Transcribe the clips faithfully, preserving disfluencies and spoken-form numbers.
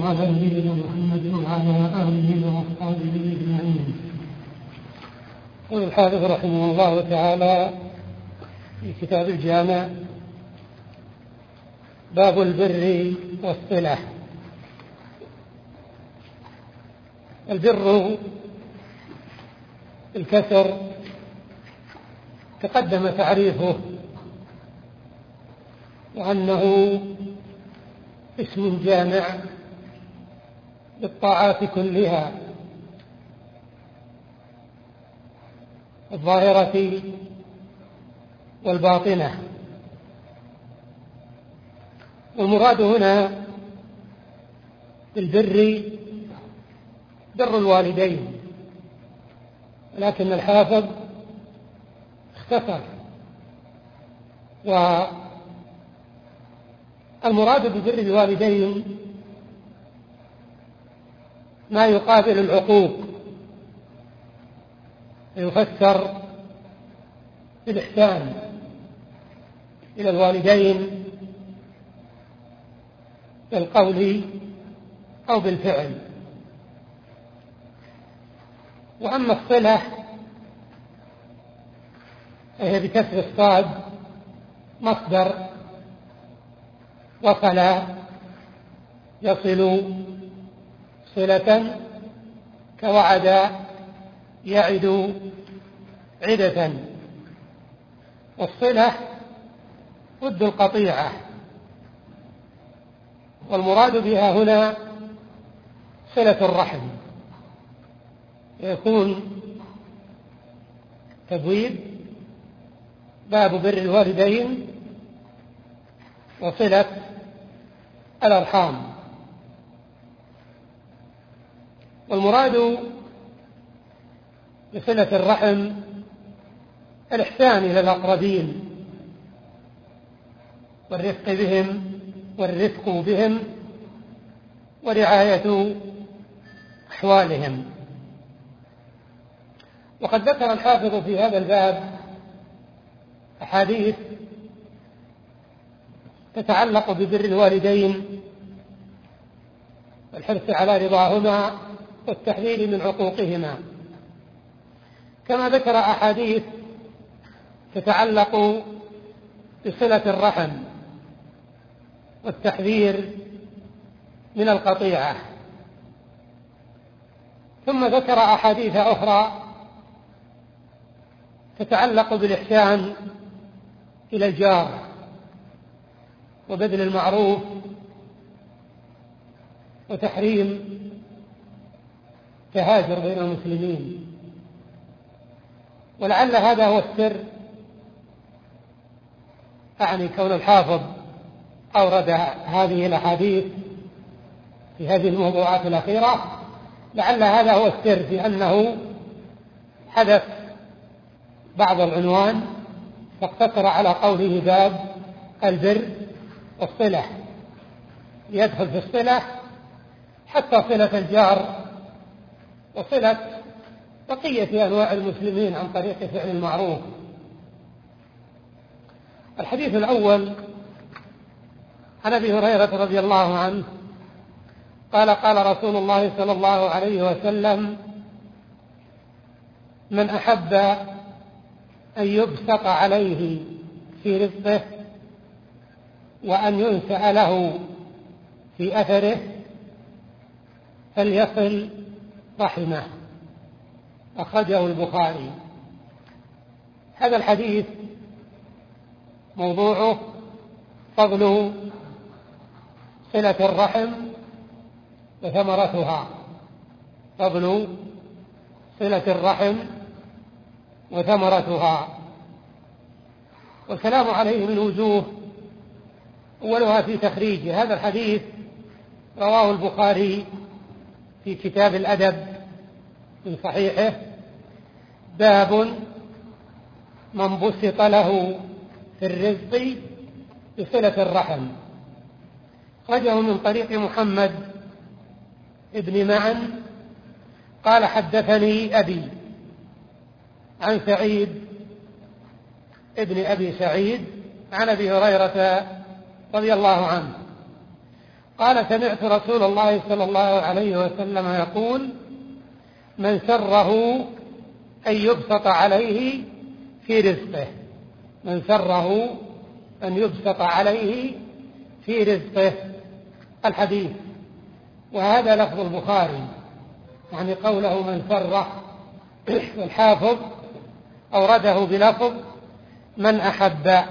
الله على نبينا محمد وعلى آله وأصحابه أجمعين. يقول الحافظ رحمه الله تعالى في كتاب الجامع: باب البر والصلة. البر الكسر تقدم تعريفه وأنه اسم جامع للطاعات كلها الظاهرة والباطنة. والمراد هنا بالبر بر الوالدين، لكن الحافظ اختصر، والمراد ببر الوالدين ما يقابل العقوق، يفسر بالإحسان إلى الوالدين بالقول أو بالفعل. وأما الصلة فهي بكسر الصاد مصدر وصل يصل صلة كوعد يعد عدة. والصلة ضد القطيعة، والمراد بها هنا صلة الرحم، يكون تبويب باب بر الوالدين وصلة الأرحام. والمراد بصلة الرحم الإحسان إلى الأقربين والرفق بهم والرفق بهم ورعاية أحوالهم. وقد ذكر الحافظ في هذا الباب أحاديث تتعلق ببر الوالدين والحرص على رضاهما والتحذير من عقوقهما، كما ذكر أحاديث تتعلق بصلة الرحم والتحذير من القطيعة. ثم ذكر أحاديث أخرى تتعلق بالإحسان إلى الجار وبذل المعروف وتحريم تهاجر بين المسلمين. ولعل هذا هو السر، أعني كون الحافظ أورد هذه الأحاديث في هذه الموضوعات الأخيرة، لعل هذا هو السر في أنه حدث بعض العنوان فاقتصر على قوله باب البر والصلة، يدخل في الصلة حتى صلة الجار وصلة بقية أنواع المسلمين عن طريق فعل المعروف. الحديث الأول عن أبي هريرة رضي الله عنه قال: قال رسول الله صلى الله عليه وسلم: من أحب أن يبسط عليه في رزقه وأن ينسأ له في أثره فليصل رحمه. أخرجه البخاري. هذا الحديث موضوعه فضل صلة الرحم وثمرتها، فضل صلة الرحم وثمرتها. والكلام عليه من وجوه، أولها في تخريج هذا الحديث. رواه البخاري في كتاب الأدب من صحيحه: باب من بسط له في الرزق بصلة الرحم. خرجه من طريق محمد ابن معن قال: حدثني أبي عن سعيد ابن أبي سعيد عن أبي هريرة رضي الله عنه قال: سمعت رسول الله صلى الله عليه وسلم يقول: من سره أن يبسط عليه في رزقه. من سره أن يبسط عليه في رزقه. الحديث، وهذا لفظ البخاري، يعني قوله من سره، والحافظ أورده بلفظ من أحب.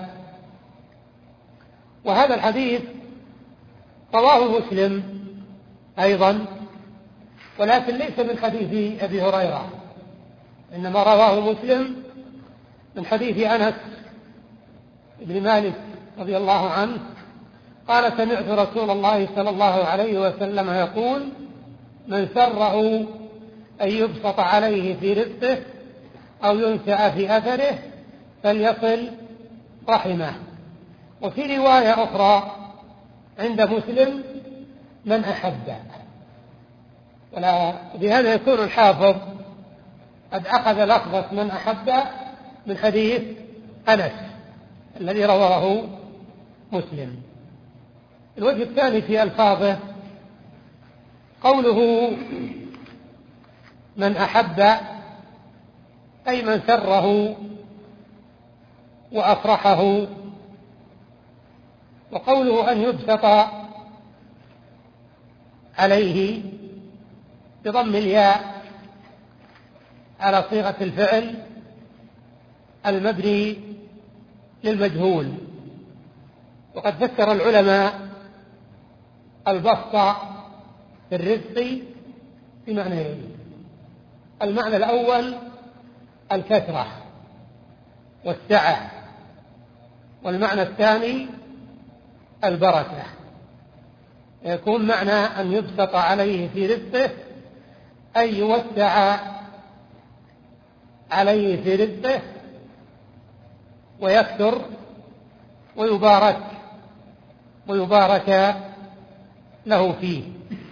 وهذا الحديث رواه مسلم أيضا، ولكن ليس من حديث أبي هريرة، إنما رواه مسلم من حديث أنس بن مالك رضي الله عنه قال: سمعت رسول الله صلى الله عليه وسلم يقول: من سره أن يبسط عليه في رزقه أو ينسأ في أثره فليصل رحمه. وفي رواية أخرى عند مسلم: من أحب. وبهذا يكون الحافظ قد أخذ لفظة من أحب من حديث أنس الذي رواه مسلم. الوجه الثاني في ألفاظه قوله من أحب، أي من سره وأفرحه. وقوله أن يبسط عليه بضم الياء على صيغة الفعل المبني للمجهول. وقد فسر العلماء البسط في الرزق بمعنيين: المعنى الأول الكثرة والسعة، والمعنى الثاني البركة. يكون معنى أن يبسط عليه في رزقه أي يوسع عليه في رزقه ويكثر ويبارك ويبارك له فيه.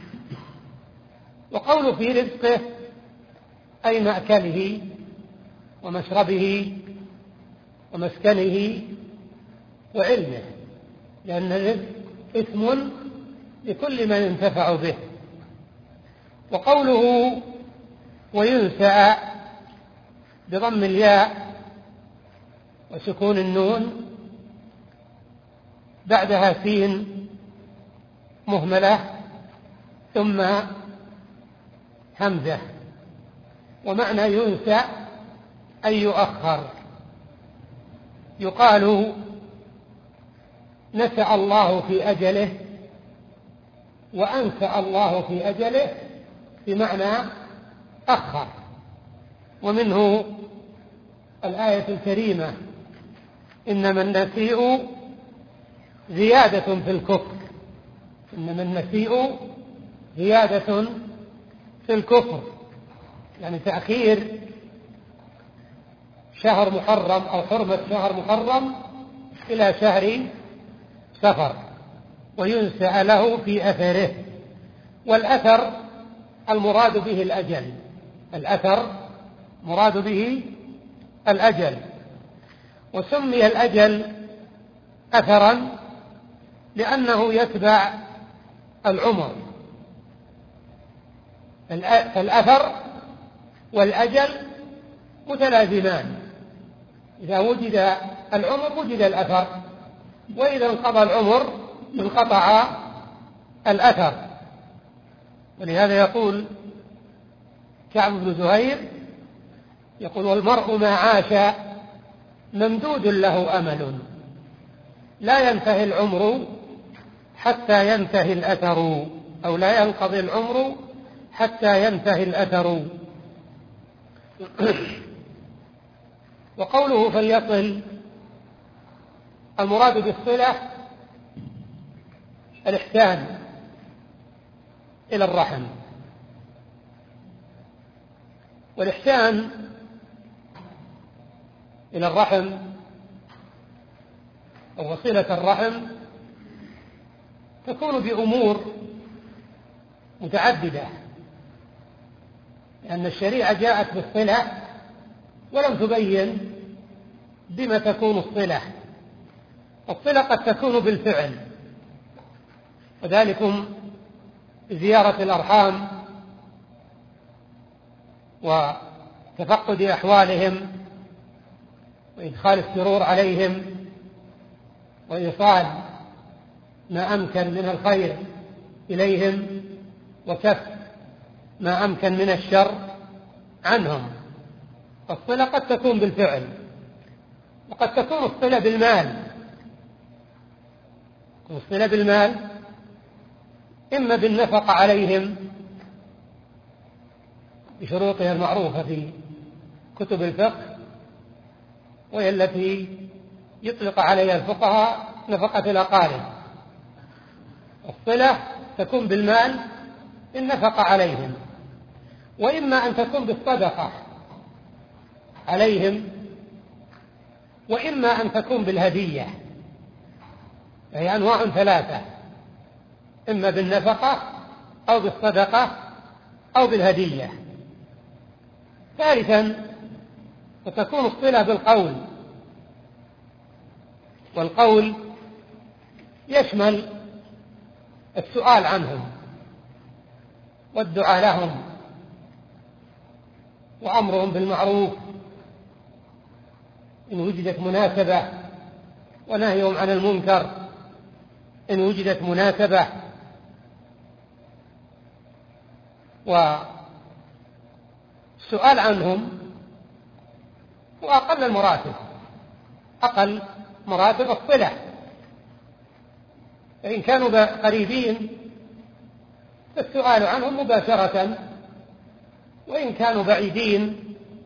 وقول في رزقه أي مأكله ومشربه ومسكنه وعلمه، لأن الرزق اسم لكل من ينتفع به. وقوله وينسأ بضم الياء وسكون النون بعدها سين مهملة ثم همزة. ومعنى ينسأ أي يؤخر. يقال نسأ الله في أجله وأنسأ الله في أجله بمعنى أخر. ومنه الآية الكريمة: إنما النسيء زيادة في الكفر. إنما النسيء زيادة في الكفر، يعني تأخير شهر محرم أو حرمة شهر محرم إلى شهر سفر. وينسأ له في أثره. والأثر المراد به الأجل. الأثر مراد به الأجل. وسمي الأجل أثرا لأنه يتبع العمر. فالأثر والأجل متلازمان، إذا وجد العمر وجد الأثر، وإذا انقضى العمر انقطع الأثر. ولهذا يقول كعب بن زهير يقول: والمرء ما عاش ممدود له أمل، لا ينتهي العمر حتى ينتهي الأثر، أو لا ينقضي العمر حتى ينتهي الأثر. وقوله فليصل، المراد بالصلة الإحسان إلى الرحم. والإحسان إلى الرحم أو صلة الرحم تكون بأمور متعددة، لأن الشريعة جاءت بالصلة ولم تبين بما تكون الصلة. الصلة قد تكون بالفعل، وذلكم زيارة الأرحام وتفقد أحوالهم وإدخال السرور عليهم وإيصال ما أمكن من الخير إليهم وكف ما أمكن من الشر عنهم. الصلة قد تكون بالفعل وقد تكون الصلة بالمال. الصلة بالمال إما بالنفقة عليهم بشروطها المعروفة في كتب الفقه، وهي التي يطلق عليها الفقهاء نفقة الأقارب. الصلة تكون بالمال النفقة عليهم، وإما أن تكون بالصدقة عليهم، وإما أن تكون بالهدية، هي أنواع ثلاثة: إما بالنفقة أو بالصدقة أو بالهدية. ثالثا وتكون الصلة بالقول، والقول يشمل السؤال عنهم والدعاء لهم وأمرهم بالمعروف إن وجدت مناسبة، ونهيهم عن المنكر إن وجدت مناسبة. والسؤال عنهم هو أقل المراتب، أقل مراتب الصلة. فإن كانوا قريبين فالسؤال عنهم مباشرة، وإن كانوا بعيدين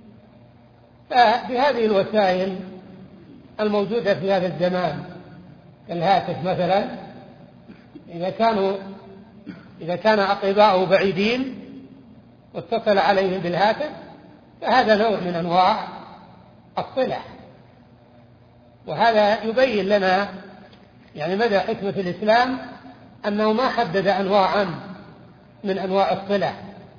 فبهذه الوسائل الموجودة في هذا الزمان كالهاتف مثلا. إذا كانوا إذا كان أقرباؤه بعيدين واتصل عليهم بالهاتف فهذا نوع من أنواع الصلة. وهذا يبين لنا يعني مدى حكمة الإسلام أنه ما حدد أنواعا من أنواع الصلة.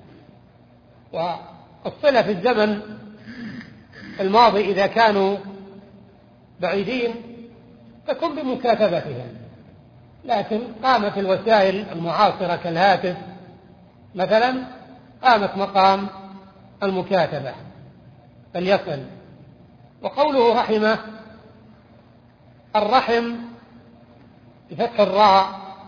والصلة في الزمن الماضي إذا كانوا بعيدين تكون بمكاتبتهم، لكن قامت الوسائل المعاصرة كالهاتف مثلا قامت مقام المكاتبة فليصل. وقوله رحمه، الرحم بفتح الراء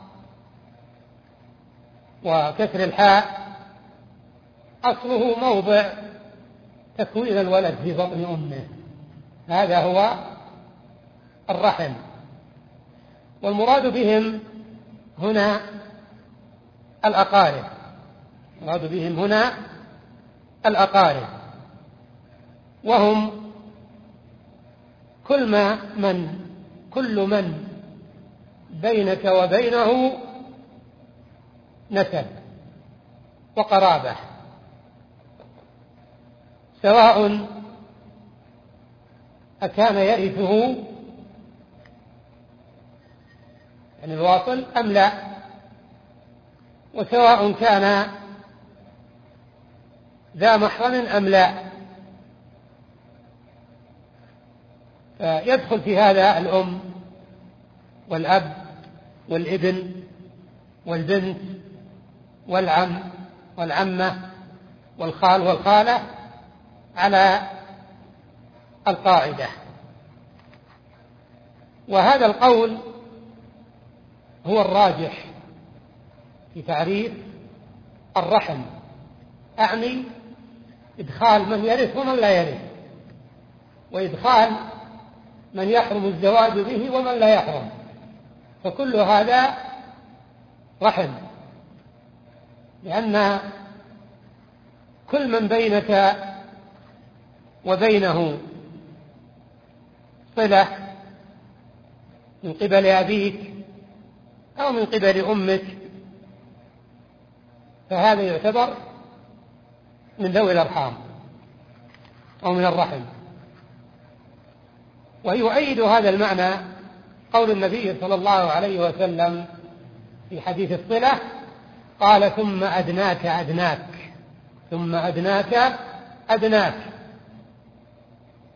وكسر الحاء أصله موضع تكوين الولد في بطن أمه، هذا هو الرحم. والمراد بهم هنا الأقارب، المراد بهم هنا الأقارب، وهم كل ما من كل من بينك وبينه نسب وقرابة، سواء أكان يرثه يعني الواصل أم لا، وسواء كان ذا محرم أم لا. فيدخل في هذا الأم والأب والابن والبنت والعم والعمة والخال والخالة على القاعدة. وهذا القول هو الراجح في تعريف الرحم، أعني إدخال من يرث ومن لا يرث، وإدخال من يحرم الزواج به ومن لا يحرم، فكل هذا رحم، لأن كل من بينك وبينه صلة من قبل أبيك أو من قبل أمك فهذا يعتبر من ذوي الأرحام أو من الرحم. ويؤيد هذا المعنى قول النبي صلى الله عليه وسلم في حديث الصلة، قال ثم أدناك أدناك ثم أدناك أدناك.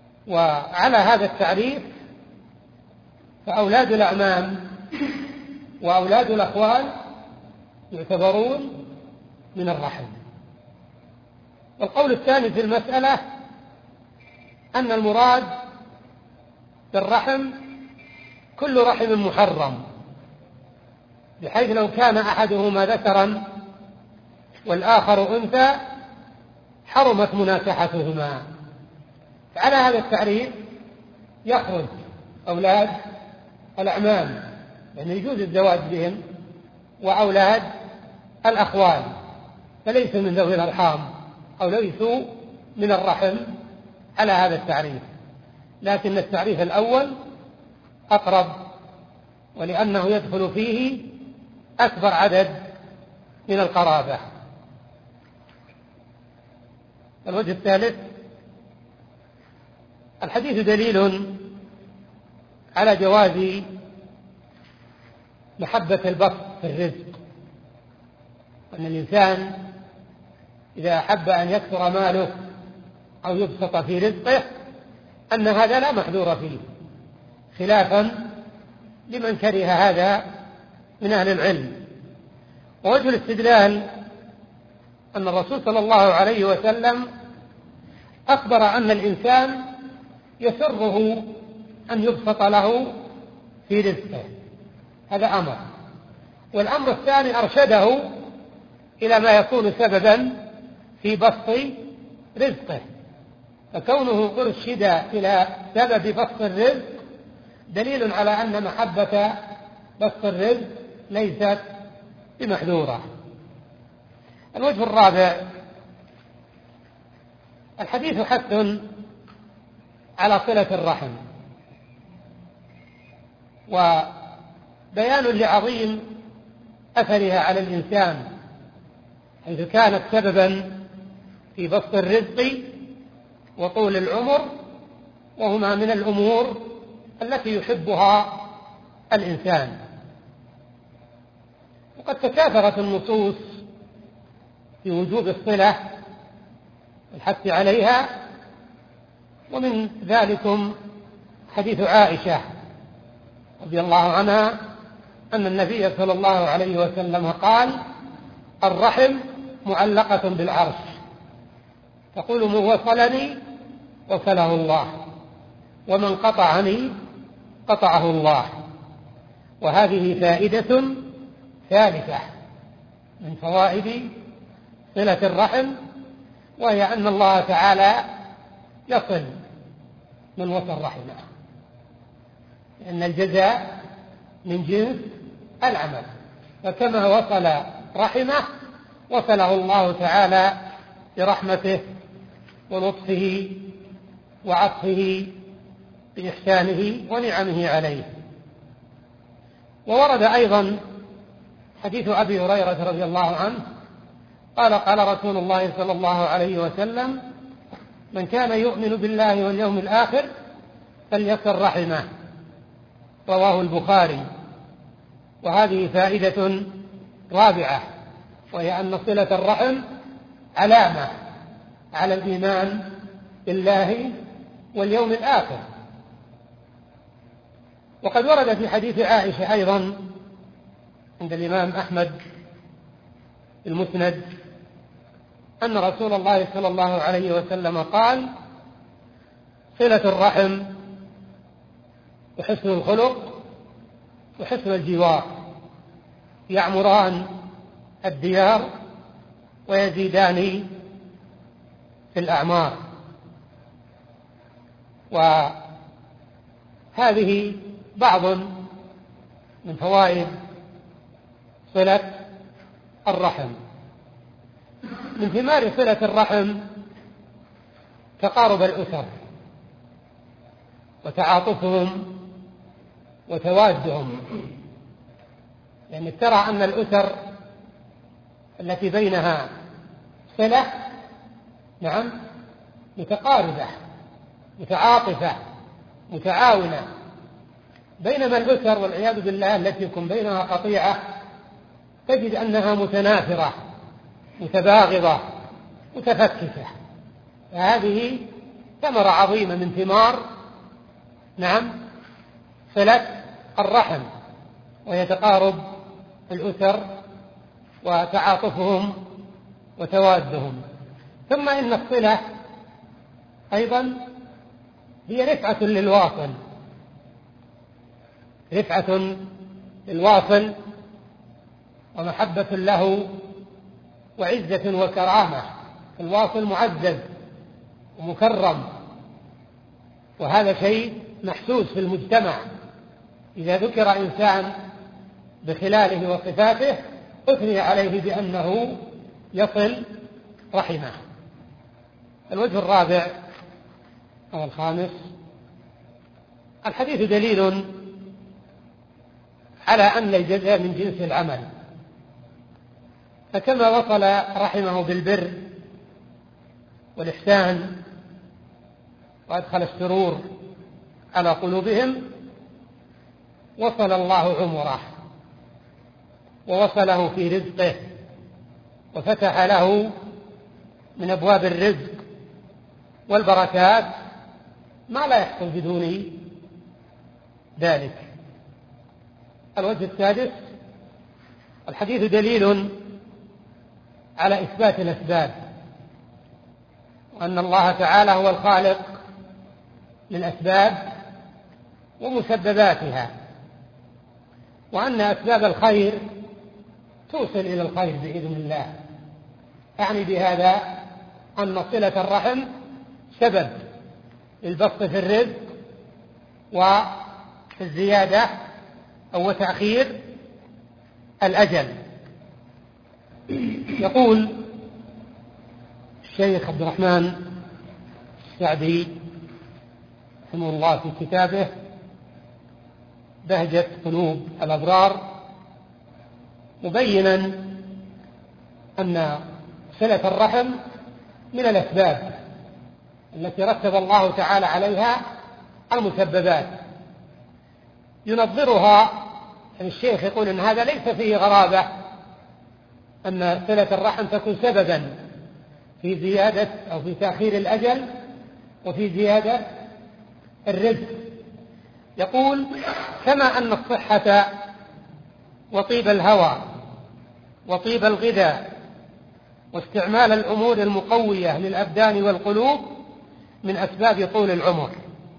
وعلى هذا التعريف فأولاد الأعمام وأولاد الأخوال يعتبرون من الرحم. والقول الثاني في المسألة أن المراد بالرحم كل رحم محرم، بحيث لو كان أحدهما ذكرا والآخر أنثى حرمت مناكحتهما. فعلى هذا التعريف يخرج أولاد الأعمام، يعني يجوز الزواج بهم، وأولاد الأخوال فليسوا من ذوي الأرحام أو ليسوا من الرحم على هذا التعريف. لكن التعريف الأول أقرب، ولأنه يدخل فيه أكبر عدد من القرابة. الوجه الثالث: الحديث دليل على جواز محبة البسط في الرزق، أن الإنسان إذا أحب أن يكثر ماله أو يبسط في رزقه أن هذا لا محذور فيه، خلافا لمن كره هذا من أهل العلم. ووجه الاستدلال أن الرسول صلى الله عليه وسلم أخبر أن الإنسان يسره أن يبسط له في رزقه، هذا أمر. والأمر الثاني أرشده إلى ما يكون سببا في بسط رزقه، فكونه أرشد إلى سبب بسط الرزق دليل على أن محبة بسط الرزق ليست بمحذورة. الوجه الرابع: الحديث حث على صلة الرحم، وبيان لعظيم أثرها على الإنسان، حيث كانت سببا في بسط الرزق وطول العمر، وهما من الأمور التي يحبها الإنسان. وقد تكاثرت النصوص في وجوب الصلة والحث عليها، ومن ذلكم حديث عائشة رضي الله عنها أن النبي صلى الله عليه وسلم قال: الرحم معلقة بالعرش، تقول من وصلني وصله الله، ومن قطعني قطعه الله. وهذه فائدة ثالثة من فوائد صلة الرحم، وهي أن الله تعالى يصل من وصل رحمه، لأن الجزاء من جنس العمل، فكما وصل رحمه وصله الله تعالى برحمته ولطفه وعطفه بإحسانه ونعمه عليه. وورد أيضا حديث أبي هريرة رضي الله عنه قال: قال رسول الله صلى الله عليه وسلم: من كان يؤمن بالله واليوم الآخر فليصل رحمه، رواه البخاري. وهذه فائدة رابعة، وهي أن صلة الرحم علامة على الإيمان بالله واليوم الآخر. وقد ورد في حديث عائشة أيضا عند الإمام أحمد المسند أن رسول الله صلى الله عليه وسلم قال: صلة الرحم وحسن الخلق وحسن الجوار يعمران الديار ويزيدان في الأعمار. وهذه بعض من فوائد صلة الرحم. من ثمار صلة الرحم تقارب الأسر وتعاطفهم وتوادهم، لأن ترى أن الأسر التي بينها صلة نعم متقاربة متعاطفة متعاونة، بينما الأسر والعياذ بالله التي يكون بينها قطيعة تجد أنها متنافرة متباغضة متفككة. فهذه ثمرة عظيمة من ثمار نعم صلة الرحم، وهي تقارب الأسر وتعاطفهم وتوادهم. ثم إن الصلة أيضا هي رفعة للواصل، رفعة للواصل ومحبة له وعزة وكرامة. الواصل معزز ومكرم، وهذا شيء محسوس في المجتمع. إذا ذكر إنسان بخلاله وصفاته أثني عليه بأنه يصل رحمه. الوجه الرابع أو الخامس: الحديث دليل على أن الجزاء من جنس العمل، فكما وصل رحمه بالبر والإحسان وأدخل السرور على قلوبهم، وصل الله عمره ووصله في رزقه وفتح له من أبواب الرزق والبركات ما لا يحصل بدون ذلك. الوجه السادس: الحديث دليل على إثبات الأسباب، وأن الله تعالى هو الخالق للأسباب ومسبباتها، وأن أسباب الخير توصل إلى الخير بإذن الله. أعني بهذا أن صلة الرحم سبب للبسط في الرزق وفي الزيادة أو تأخير الأجل. يقول الشيخ عبد الرحمن السعدي رحمه الله في كتابه بهجة قلوب الأبرار، مبينا أن صلة الرحم من الأسباب التي رتب الله تعالى عليها المسببات. ينظرها الشيخ، يقول أن هذا ليس فيه غرابة أن صلة الرحم تكون سببا في زيادة أو في تأخير الأجل وفي زيادة الرزق. يقول: كما أن الصحة وطيب الهوى وطيب الغذاء واستعمال الأمور المقوية للأبدان والقلوب من أسباب طول العمر،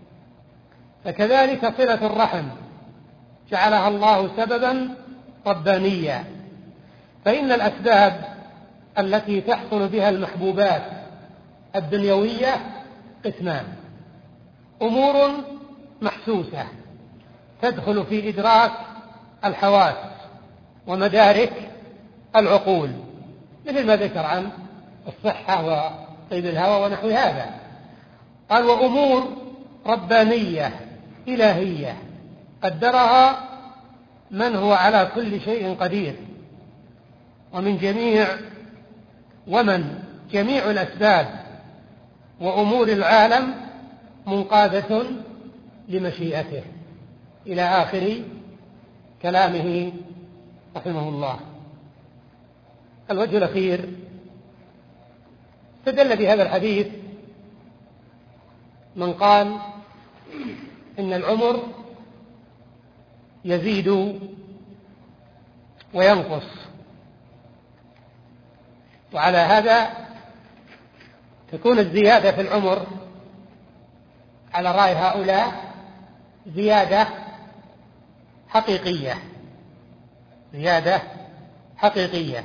فكذلك صلة الرحم جعلها الله سببا ربانيا. فإن الأسباب التي تحصل بها المحبوبات الدنيوية قسمان: أمور محسوسة تدخل في إدراك الحواس ومدارك العقول، مثل ما ذكر عن الصحة وطيب الهوى ونحو هذا. قال: وأمور ربانية إلهية قدرها من هو على كل شيء قدير، ومن جميع ومن جميع الأسباب وأمور العالم منقادة لمشيئته، إلى آخر كلامه رحمه الله. الوجه الأخير: استدل بهذا الحديث من قال إن العمر يزيد وينقص، وعلى هذا تكون الزيادة في العمر على رأي هؤلاء زيادة حقيقية، زيادة حقيقية.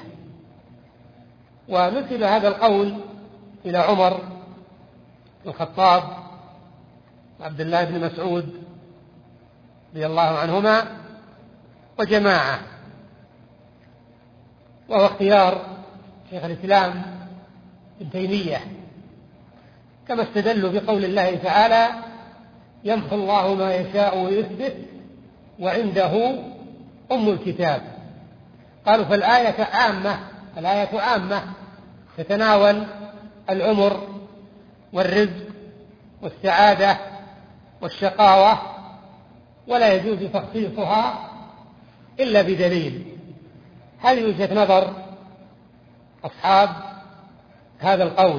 ونسب هذا القول إلى عمر بن الخطاب وعبد الله بن مسعود رضي الله عنهما وجماعة، وهو اختيار شيخ الإسلام ابن تيمية، كما استدلوا بقول الله تعالى: يمحو الله ما يشاء ويثبت وعنده أم الكتاب. قالوا فالآية عامة، الآية عامة تتناول العمر والرزق والسعادة والشقاوة، ولا يجوز تخصيصها إلا بدليل. هذه وجهة نظر أصحاب هذا القول.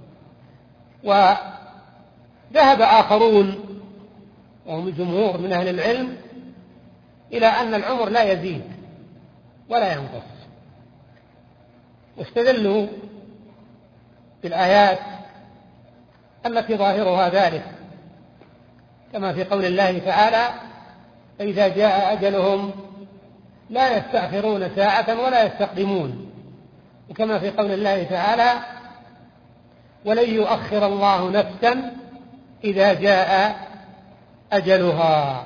وذهب آخرون وهم جمهور من أهل العلم إلى أن العمر لا يزيد ولا ينقص. واستدلوا بالآيات التي ظاهرها ذلك، كما في قول الله تعالى: فإذا جاء أجلهم لا يستأخرون ساعة ولا يستقدمون، وكما في قول الله تعالى: ولن يؤخر الله نفسا إذا جاء أجلها.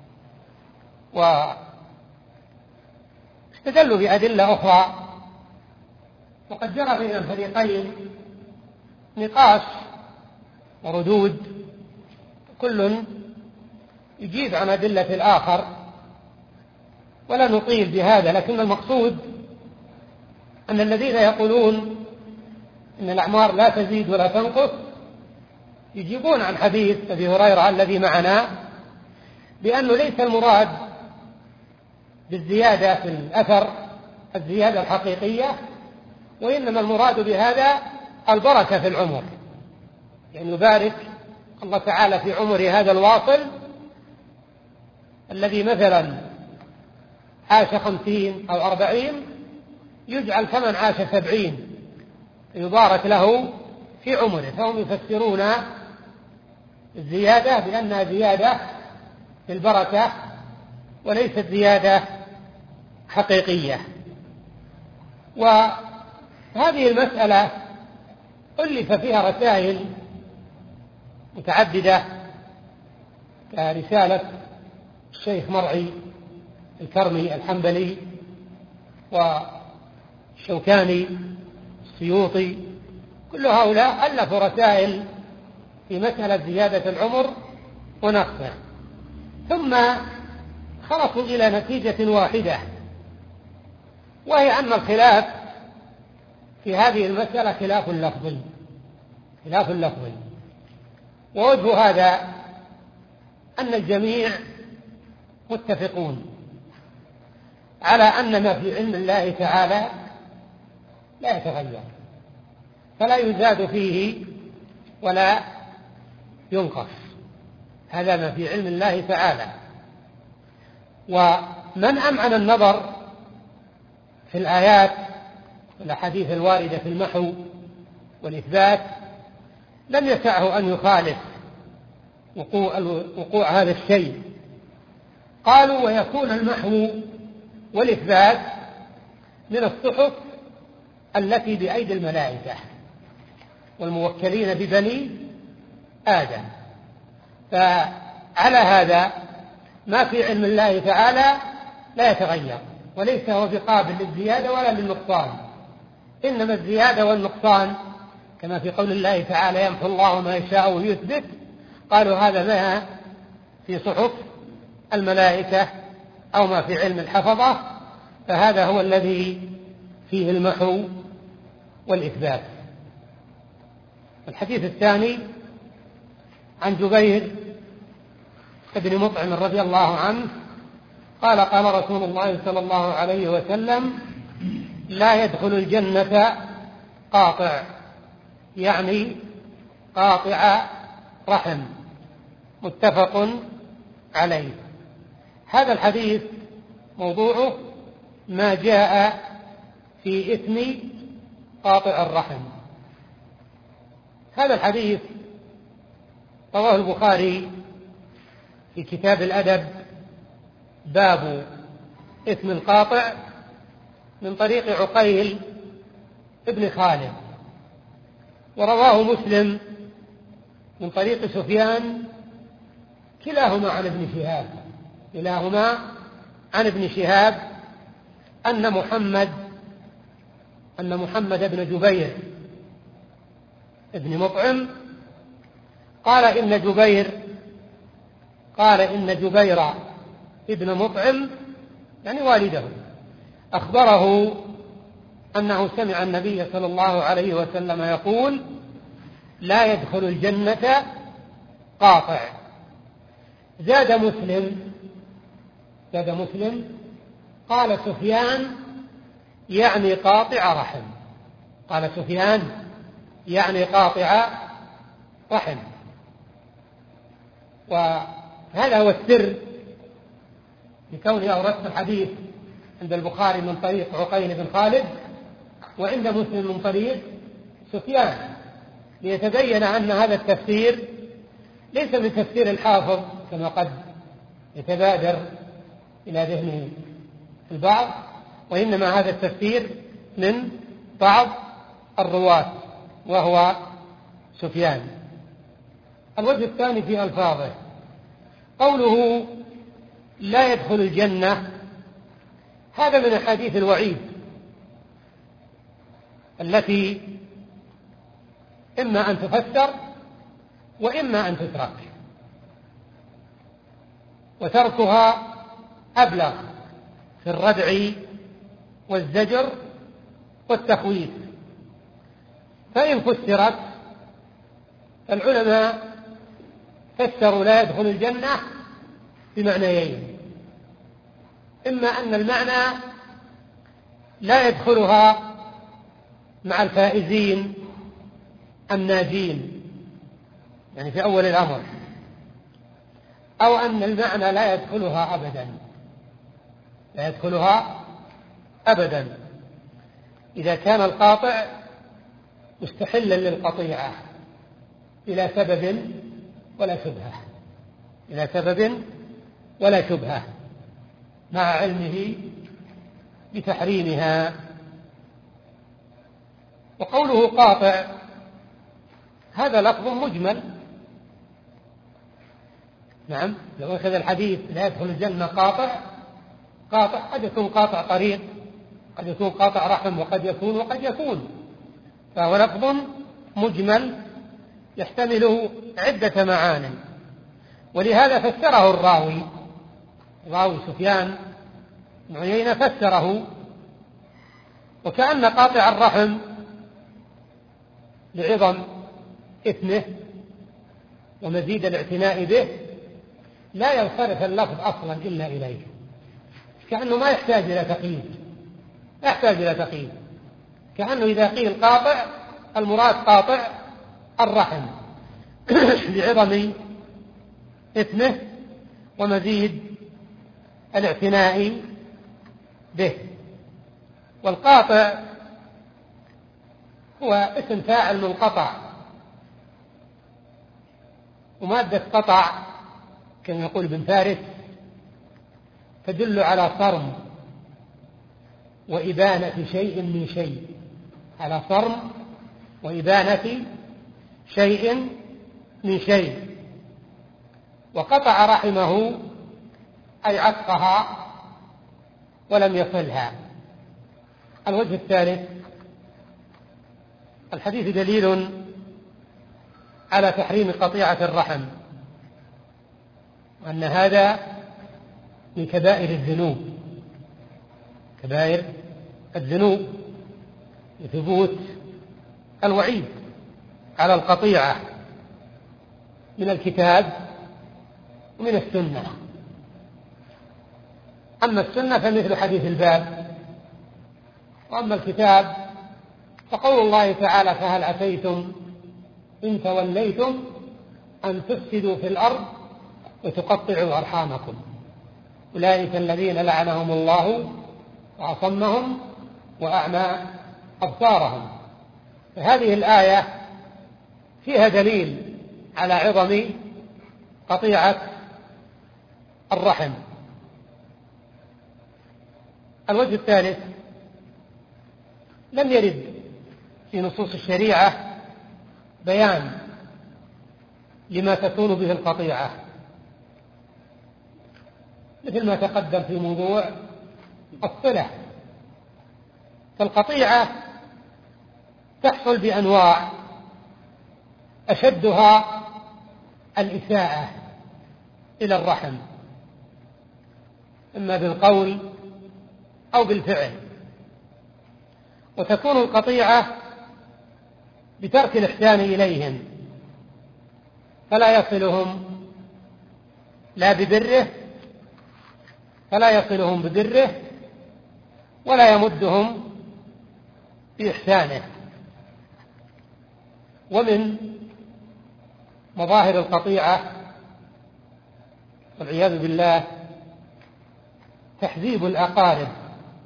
واستدلوا بأدلة أخرى، وقد جرى بين الفريقين نقاش وردود، كل يجيب عن أدلة الآخر، ولا نطيل بهذا، لكن المقصود أن الذين يقولون إن الأعمار لا تزيد ولا تنقص يجيبون عن حديث أبي هريرة الذي معنا بأنه ليس المراد بالزيادة في الأثر الزيادة الحقيقية، وإنما المراد بهذا البركة في العمر، يعني يبارك الله تعالى في عمر هذا الواصل الذي مثلا عاش خمسين أو أربعين، يجعل كمن عاش سبعين، يبارك له في عمره. فهم يفسرون الزيادة بأنها زيادة في البركة وليست زيادة حقيقية. وهذه المسألة ألف فيها رسائل متعددة، كرسالة الشيخ مرعي الكرمي الحنبلي والشوكاني السيوطي، كل هؤلاء ألفوا رسائل في مسألة زيادة العمر ونقصه، ثم خلصوا إلى نتيجة واحدة، وهي أن الخلاف في هذه المسألة خلاف لفظي خلاف لفظي ووجه هذا أن الجميع متفقون على أن ما في علم الله تعالى لا يتغير، فلا يزاد فيه ولا ينقص، هذا ما في علم الله تعالى. ومن أمعن النظر في الآيات والأحاديث الواردة في المحو والإثبات لم يسعه أن يخالف وقوع, وقوع هذا الشيء. قالوا: ويكون المحو والإثبات من الصحف التي بأيدي الملائكة والموكلين ببني آدم. فعلى هذا ما في علم الله تعالى لا يتغير، وليس هو بقابل للزيادة ولا للنقصان، إنما الزيادة والنقصان كما في قول الله تعالى: يمحو الله ما يشاء ويثبت. قالوا هذا ما في صحف الملائكة أو ما في علم الحفظة، فهذا هو الذي فيه المحو والإثبات. الحديث الثاني عن جبير بن مطعم رضي الله عنه قال: قال رسول الله صلى الله عليه وسلم: لا يدخل الجنة قاطع، يعني قاطع رحم، متفق عليه. هذا الحديث موضوعه ما جاء في إثم قاطع الرحم. هذا الحديث رواه البخاري في كتاب الأدب باب إثم القاطع من طريق عقيل ابن خالد، ورواه مسلم من طريق سفيان، كلاهما عن ابن شهاب كلاهما عن ابن شهاب أن محمد أن محمد بن جبير ابن مطعم قال إن جبير قال إن جبير ابن مطعم يعني والده أخبره أنه سمع النبي صلى الله عليه وسلم يقول: لا يدخل الجنة قاطع. زاد مسلم زاد مسلم قال سفيان يعني قاطع رحم قال سفيان يعني قاطع رحم. وهذا هو السر لكوني أوردت الحديث عند البخاري من طريق عقيل بن خالد، وعند مسلم من طريق سفيان، ليتبين أن هذا التفسير ليس من تفسير الحافظ كما قد يتبادر إلى ذهنه البعض، وإنما هذا التفسير من بعض الرواة وهو سفيان. الوجه الثاني في ألفاظه، قوله لا يدخل الجنة، هذا من أحاديث الوعيد التي إما أن تفسر وإما أن تترك، وتركها أبلغ في الردع والزجر والتخويف. فإن فسرت، العلماء فسروا لا يدخل الجنة بمعنيين: إما أن المعنى لا يدخلها مع الفائزين الناجين، يعني في أول الأمر، أو أن المعنى لا يدخلها أبدا، لا يدخلها أبدا إذا كان القاطع مستحلا للقطيعة بلا سبب ولا شبهة، بلا سبب ولا شبهة، مع علمه بتحريمها. وقوله قاطع هذا لفظ مجمل. نعم، لو أخذ الحديث لا يدخل الجنة قاطع، قاطع قد يكون قاطع طريق، قد يكون قاطع رحم، وقد يكون وقد يكون، فهو لفظ مجمل يحتمل عدة معان. ولهذا فسره الراوي راوي سفيان بن عيينة فسره، وكأن قاطع الرحم لعظم إثمه ومزيد الاعتناء به لا ينصرف اللفظ أصلا إلا إليه، كأنه ما يحتاج إلى تقييد، لا يحتاج إلى تقييد، كأنه إذا قيل قاطع المراد قاطع الرحم لعظم إثمه ومزيد الاعتناء به. والقاطع هو اسم فاعل منقطع، ومادة قطع كما يقول ابن فارس تدل على صرم وإبانة شيء من شيء، على صرم وإبانة شيء من شيء. وقطع رحمه أي عقها ولم يصلها. الوجه الثالث، الحديث دليل على تحريم قطيعة الرحم، وأن هذا من كبائر الذنوب، كبائر الذنوب، لثبوت الوعيد على القطيعة من الكتاب ومن السنة. أما السنة فمثل حديث الباب، وأما الكتاب فقول الله تعالى: فهل عسيتم إن توليتم أن تفسدوا في الأرض وتقطعوا أرحامكم أولئك الذين لعنهم الله وأصمهم وأعمى أبصارهم. فهذه الآية فيها دليل على عظم قطيعة الرحم. الوجه الثالث، لم يرد في نصوص الشريعة بيان لما تكون به القطيعة، مثل ما تقدم في موضوع الصلة. فالقطيعة تحصل بأنواع، أشدها الإساءة إلى الرحم، إما بالقول أو بالفعل. وتكون القطيعة بترك الإحسان إليهم، فلا يصلهم لا ببره فلا يصلهم ببره ولا يمدهم بإحسانه. ومن مظاهر القطيعة والعياذ بالله تحذيب الأقارب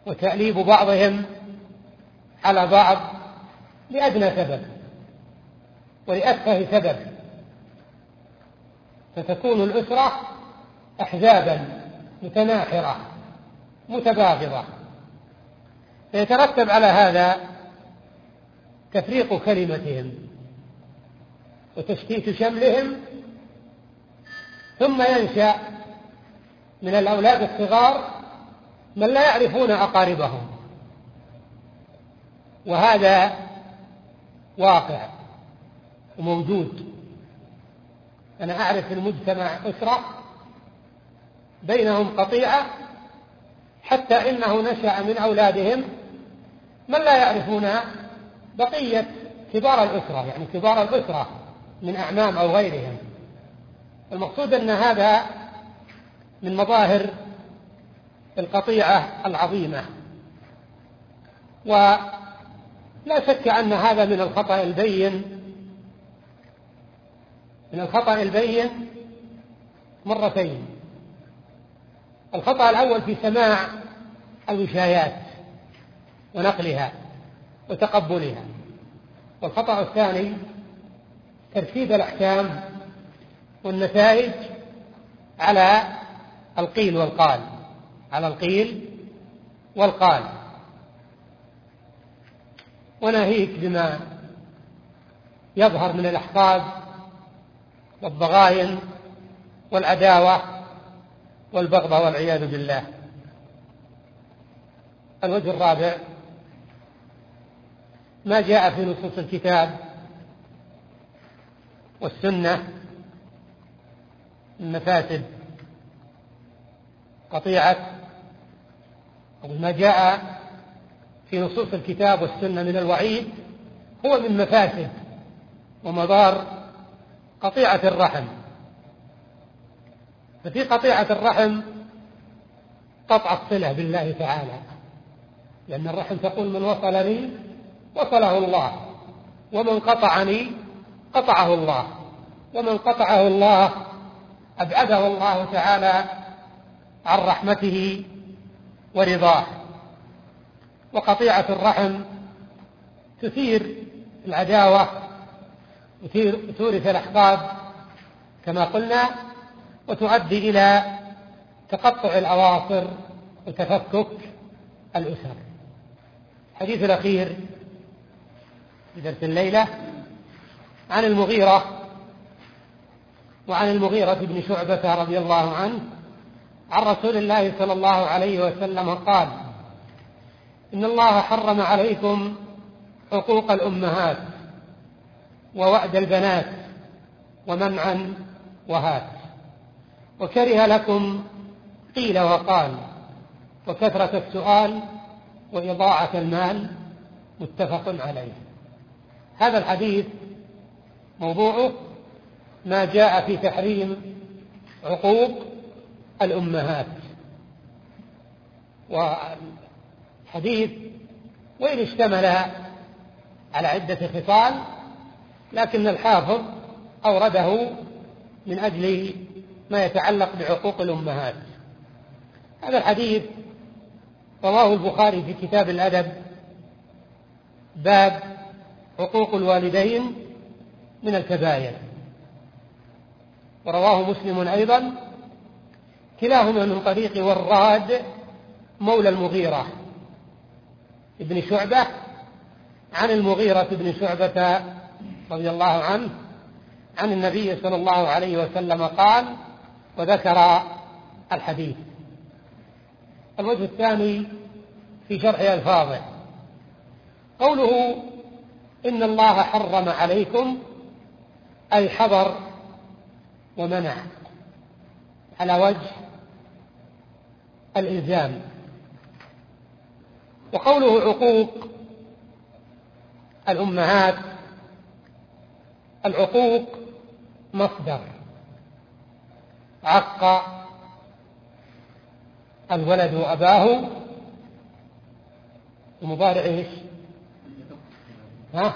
وتأليب بعضهم على بعض لأدنى سبب ولأتفه سبب، فتكون الأسرة أحزابا متناحرة متباغضة، فيترتب على هذا تفريق كلمتهم وتشتيت شملهم، ثم ينشأ من الأولاد الصغار من لا يعرفون أقاربهم، وهذا واقع وموجود. أنا أعرف في المجتمع أسرة بينهم قطيعة، حتى إنه نشأ من أولادهم من لا يعرفون بقية كبار الأسرة، يعني كبار الأسرة من أعمام أو غيرهم. المقصود أن هذا من مظاهر القطيعة العظيمة، ولا شك أن هذا من الخطأ البين من الخطأ البين مرتين. الخطأ الأول في سماع الوشايات ونقلها وتقبلها، والخطأ الثاني ترتيب الأحكام والنتائج على القيل والقال على القيل والقال وناهيك بما يظهر من الأحقاد والضغائن والعداوة والبغضة والعياذ بالله. الوجه الرابع ما جاء في نصوص الكتاب والسنة من مفاسد قطيعة، أو ما جاء في نصوص الكتاب والسنة من الوعيد هو من مفاسد ومضار قطيعة الرحم. ففي قطيعة الرحم قطع الصلة بالله تعالى، لأن الرحم تقول من وصلني وصله الله، ومن قطعني قطعه الله، ومن قطعه الله أبعده الله تعالى عن رحمته ورضاه. وقطيعة الرحم تثير العداوة وتورث الأحقاد كما قلنا، وتؤدي إلى تقطع الأواصر وتفكك الأسر. الحديث الأخير في درس الليلة عن المغيرة وعن المغيرة بن شعبة رضي الله عنه عن رسول الله صلى الله عليه وسلم قال: إن الله حرم عليكم حقوق الأمهات ووعد البنات ومنعا وهات، وكره لكم قيل وقال وكثرة السؤال وإضاعة المال، متفق عليه. هذا الحديث موضوعه ما جاء في تحريم عقوق الأمهات. والحديث وإن اشتمل على عدة خصال، لكن الحافظ أورده من أجل ما يتعلق بعقوق الأمهات. هذا الحديث رواه البخاري في كتاب الأدب باب حقوق الوالدين من الكبائر، ورواه مسلم أيضا كلاهما من طريق وراد مولى المغيرة ابن شعبة عن المغيرة بن شعبة رضي الله عنه عن النبي صلى الله عليه وسلم قال، وذكر الحديث. الوجه الثاني في شرح ألفاظه قوله إن الله حرم عليكم، أي حظر ومنع على وجه الإلزام. وقوله عقوق الأمهات، العقوق مصدر عق الولد أباه، المضارع إيش؟ ها؟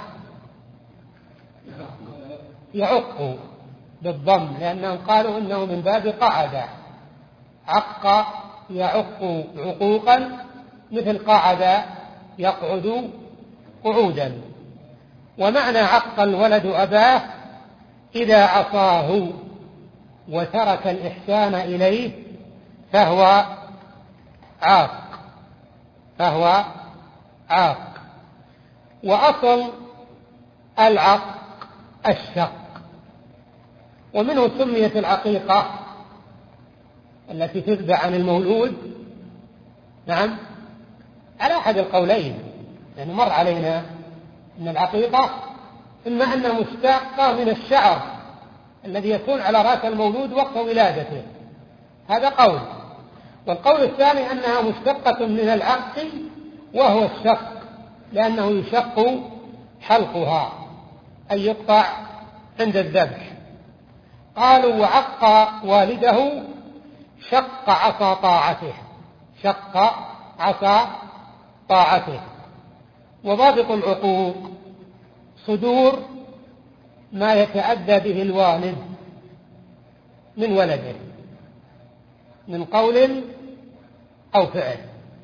يعق بالضم، لأنهم قالوا إنه من باب قعد، عق يعق عقوقا مثل قعد يقعد قعودا. ومعنى عق الولد أباه إذا عصاه وترك الإحسان إليه فهو عاق فهو عاق. وأصل العق الشق، ومنه سميت العقيقة التي تذبح عن المولود نعم على أحد القولين، يعني مر علينا أن العقيقة إما أنها مشتقة من الشعر الذي يكون على رأس المولود وقت ولادته، هذا قول. والقول الثاني أنها مشتقة من العق وهو الشق، لأنه يشق حلقها أي يقطع عند الذبح. قالوا وعق والده شق عصا طاعته شق عصا طاعته. وضابط العقوق صدور ما يتأذى به الوالد من ولده من قول أو فعل،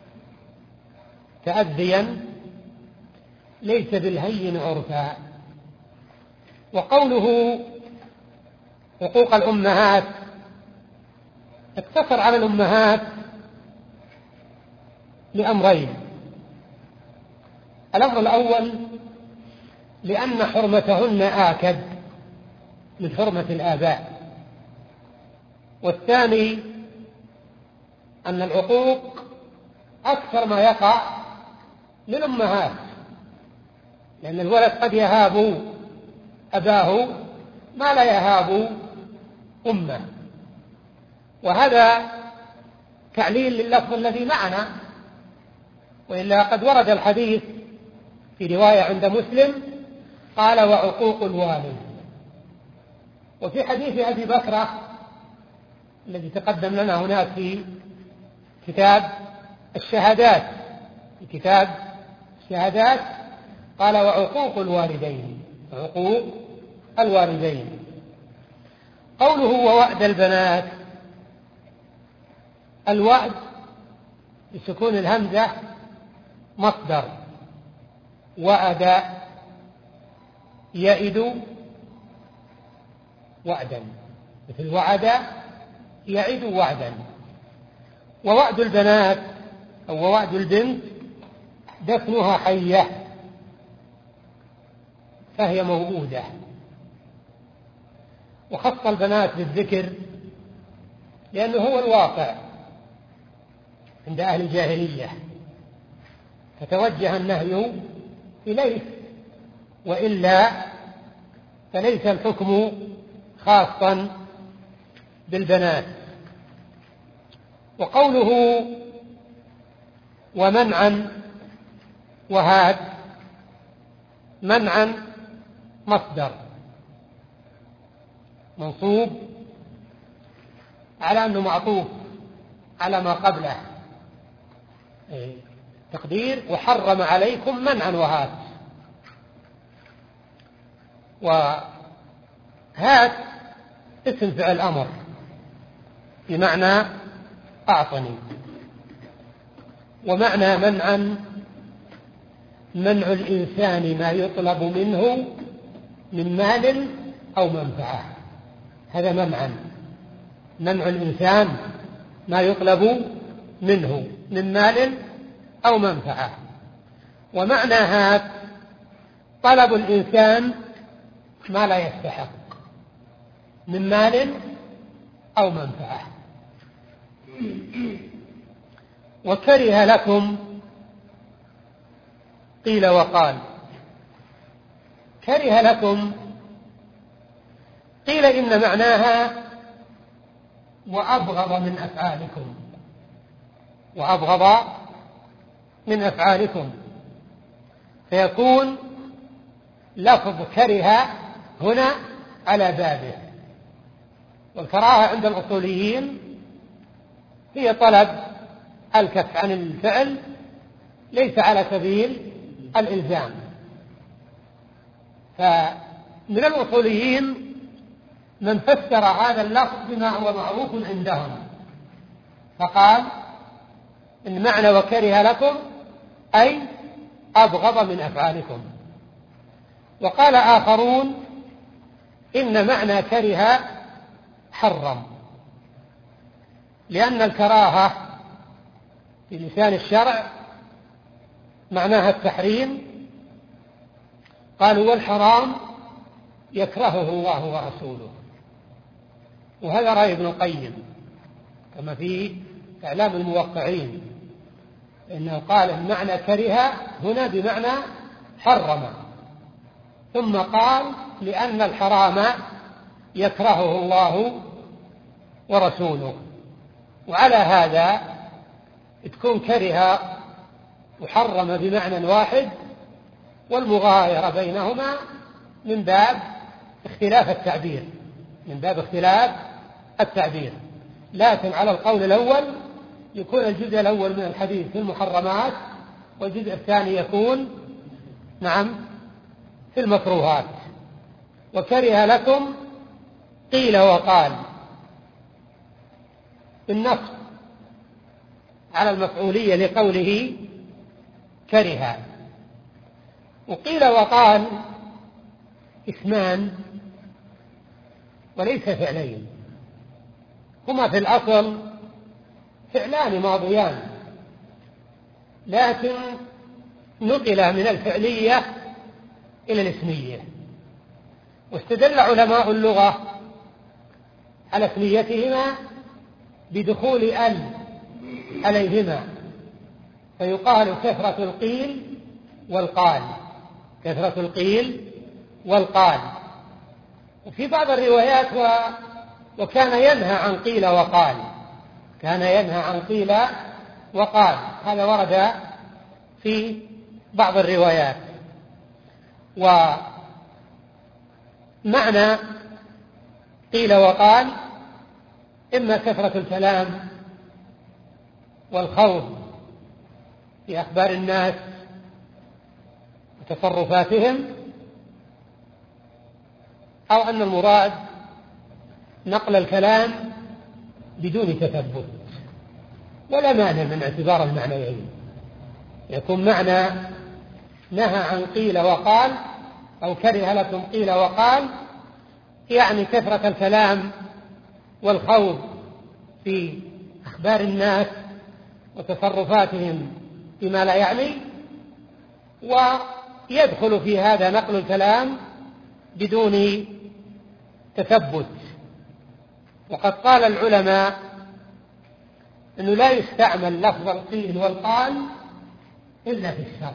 تأذيا ليس بالهين عرفا. وقوله حقوق الأمهات اقتصر على الأمهات لأمرين: الأمر الأول لأن حرمتهن آكد من حرمة الآباء، والثاني أن العقوق أكثر ما يقع للأمهات، لأن الولد قد يهاب أباه ما لا يهاب أمه. وهذا تعليل لللفظ الذي معنا، وإلا قد ورد الحديث في رواية عند مسلم قال وعقوق الوالد. وفي حديث أبي بكرة الذي تقدم لنا هناك في كتاب الشهادات في كتاب الشهادات قال وعقوق الوالدين عقوق الوالدين. قوله ووأد البنات، الوأد بسكون الهمزة مصدر وأد يئد وعدا، مثل وعد يعد وعدا. ووأد البنات أو ووأد البنت دفنها حية فهي موؤودة. وخص البنات بالذكر لأنه هو الواقع عند أهل الجاهلية، فتوجه النهي إليه، وإلا فليس الحكم خاصا بالبنات. وقوله ومنعا وهاد، منعا مصدر منصوب على أنه معطوف على ما قبله، تقدير وحرم عليكم منعا وهات. وهات اسم فعل أمر بمعنى أعطني. ومعنى منعا منع الإنسان ما يطلب منه من مال أو منفعة، هذا منعا، منع الإنسان ما يطلب منه من مال أو منفعة. ومعنى هات طلب الإنسان ما لا يستحق من مال أو منفعة. وكره لكم قيل وقال، كره لكم قيل إن معناها وأبغض من أفعالكم، وأبغض من أفعالكم، فيكون لفظ كره هنا على بابه. والكراهة عند الأصوليين هي طلب الكف عن الفعل ليس على سبيل الإلزام. فمن الأصوليين من فسر هذا اللفظ بما هو معروف عندهم، فقال المعنى وكره لكم أي أبغض من أفعالكم. وقال آخرون إن معنى كره حرم، لأن الكراهة في لسان الشرع معناها التحريم. قالوا والحرام يكرهه الله ورسوله، وهذا رأي ابن القيم كما في إعلام الموقعين، إنه قال المعنى كره هنا بمعنى حرم، ثم قال لأن الحرام يكرهه الله ورسوله. وعلى هذا تكون كره وحرم بمعنى واحد، والمغايرة بينهما من باب اختلاف التعبير من باب اختلاف التعبير لكن على القول الأول يكون الجزء الأول من الحديث في المحرمات، والجزء الثاني يكون نعم في المكروهات. وكره لكم قيل وقال بالنص على المفعولية لقوله كره. وقيل وقال اسمان وليس فعلين، هما في الأصل فعلان ماضيان، لكن نقل من الفعلية إلى الاسمية. واستدل علماء اللغة على اسميتهما بدخول ال عليهما، فيقال كثرة القيل والقال كثرة القيل والقال. وفي بعض الروايات و... وكان ينهى عن قيل وقال كان ينهى عن قيل وقال هذا ورد في بعض الروايات. ومعنى قيل وقال إما كثرة الكلام والخوض في أخبار الناس وتصرفاتهم، أو أن المراد نقل الكلام بدون تثبت، ولا مانع من اعتبار المعنيين. يكون معنى نهى عن قيل وقال أو كره لكم قيل وقال يعني كثرة الكلام والخوض في أخبار الناس وتصرفاتهم بما لا يعني، ويدخل في هذا نقل الكلام بدون تثبت. وقد قال العلماء أنه لا يستعمل لفظ القيل والقال إلا في الشر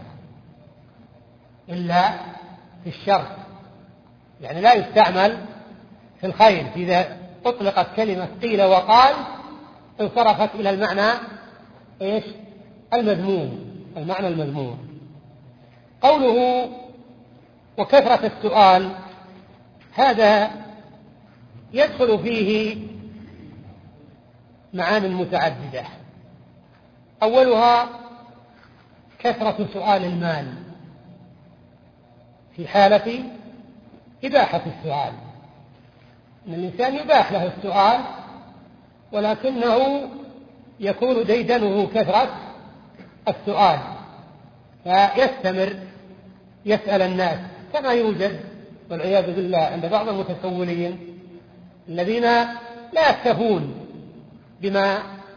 إلا في الشر يعني لا يستعمل في الخير. إذا أطلقت كلمة قيل وقال انصرفت إلى المعنى إيش؟ المذموم المعنى المذموم. قوله وكثرة السؤال هذا يدخل فيه معان متعددة، أولها كثرة سؤال المال في حالة إباحة السؤال، أن الإنسان يباح له السؤال ولكنه يكون ديدنه كثرة السؤال فيستمر يسأل الناس، كما يوجد والعياذ بالله عند بعض المتسولين الذين لا يكتفون بما